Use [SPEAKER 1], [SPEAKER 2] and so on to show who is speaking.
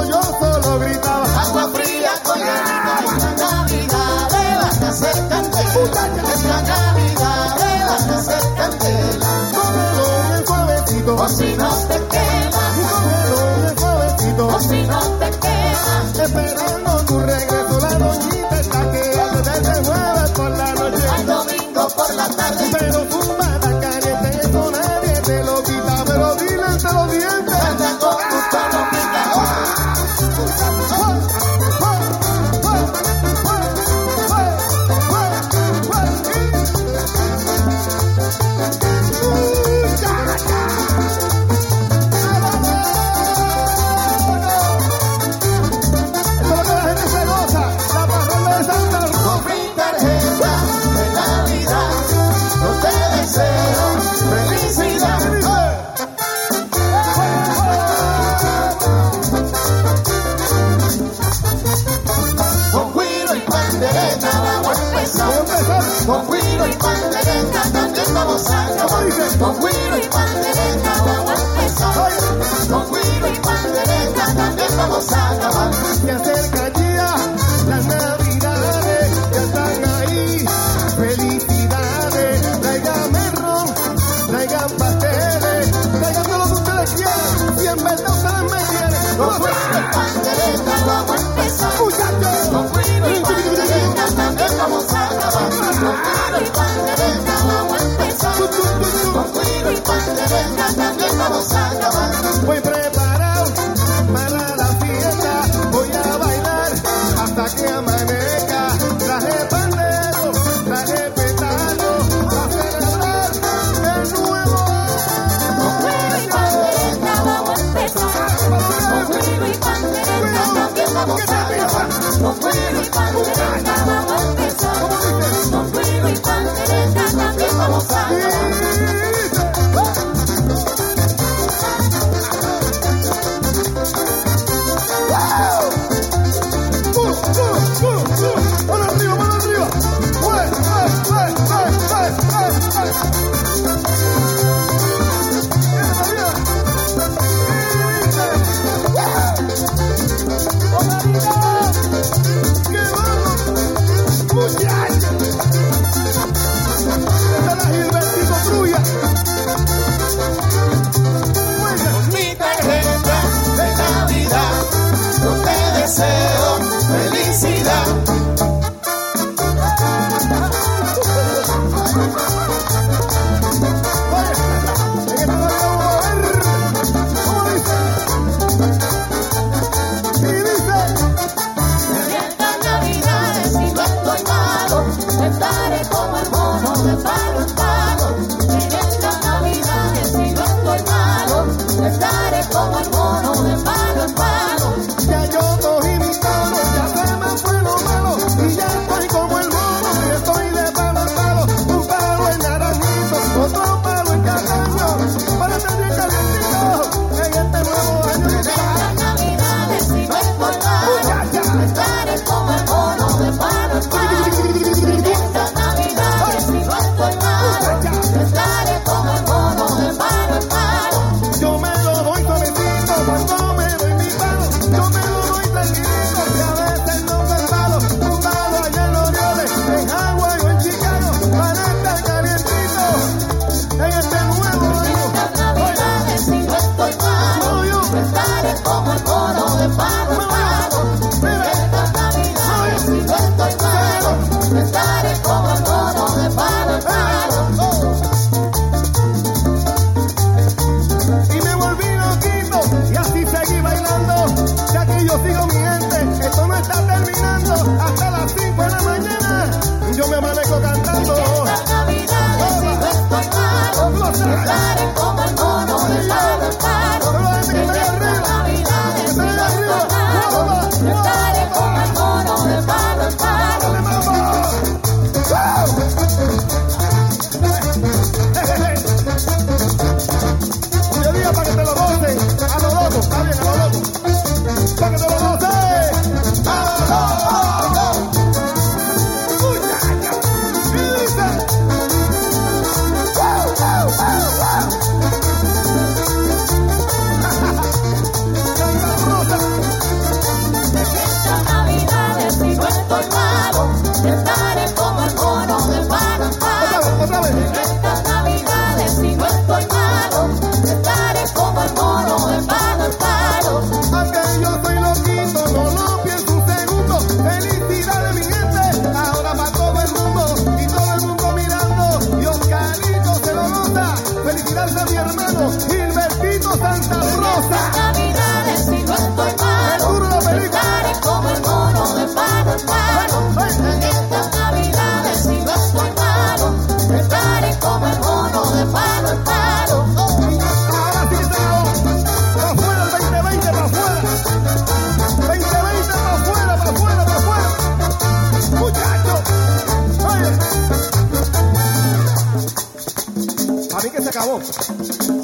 [SPEAKER 1] yo solo gritaba.
[SPEAKER 2] Agua fría con hielito, esta Navidad le van a hacer candela. Esta Navidad le van a hacer candela.
[SPEAKER 1] Cómelo bien suavecito,
[SPEAKER 2] O si no te quema,
[SPEAKER 1] cómelo bien suavecito.
[SPEAKER 2] o si no te quema.
[SPEAKER 1] Esperando tu regreso, la doñita está quedando desde el jueves por la noche.
[SPEAKER 2] Al domingo por la tarde,
[SPEAKER 1] Pero fumada caliente, eso nadie te lo quita. Pero dile entre los dientes.
[SPEAKER 2] anda con tu palomita. Con mi tarjeta de Navidad, yo te deseo felicidad. Con guiro y pandereta vamos a empezar. Con guiro y pandereta también vamos a acabar. Con guiro y pandereta vamos a empezar. Con guiro y pandereta también vamos a acabar.
[SPEAKER 1] Se acerca ya las navidades, ya están ahí. Felicidades, traigan ron, traigan pasteles, traigan todo lo que ustedes quieran. Y en verdad ustedes me quieren.
[SPEAKER 2] Con guiro y pandereta vamos a empezar.
[SPEAKER 1] Muchachos,
[SPEAKER 2] Con guiro y pandereta también vamos a acabar. Con guiro y pandereta vamos a empezar. Con guiro y pandereta también vamos a acabar.
[SPEAKER 1] voy preparado para la fiesta. Voy a bailar hasta que amanezca. Traje pandero, traje petardo, a celebrar el nuevo
[SPEAKER 2] Con guiro y pandereta vamos a empezar. Con guiro y pandereta también vamos a acabar. Con guiro y pandereta vamos a empezar. Con guiro y pandereta también vamos a acabar.
[SPEAKER 1] ¡Mano arriba, mano arriba!
[SPEAKER 2] Mi tarjeta de Navidad, yo te deseo felicidad. En estas Navidades si no estoy malo, estaré como el mono de palo en palo. En estas Navidades si no estoy malo, estaré como el mono de palo en palo.
[SPEAKER 1] Ya yo cogí mi tono, ya se me fue lo malo. Y ya estoy como el mono, y estoy de palo en palo. Un palo en naranjito, otro palo en castaño. Para estar bien calientito en este nuevo año.
[SPEAKER 2] En estas Navidades si no estoy malo, estaré como el mono de palo en palo. En estas Navidades si no estoy malo, estaré como el mono de palo en palo.
[SPEAKER 1] Yo me lo doy suavecito cuando me doy mi palo. Yo me lo doy tranquilito y a veces no me palo. Un palo allá en los Orioles, en Hawái o en Chicago. Para estar calientito en este nuevo año.
[SPEAKER 2] Estas Navidades si no estoy malo, estaré como el mono de palo en palo. Estas Navidades si no estoy malo, estaré como el mono de palo en palo.
[SPEAKER 1] Y me volví loquito y así seguí bailando. Ya que yo sigo mi gente, esto no está terminando. Hasta las 5 de la mañana yo me amanezco cantando.
[SPEAKER 2] Estas Navidades si no estoy malo, estaré como el mono de palo en palo. Estas Navidades si no estoy malo, estaré como el mono de palo en palo.
[SPEAKER 1] Un día para que te lo gocen, a lo loco, está bien, a lo loco. Para que te lo gocen, a lo loco. acabó.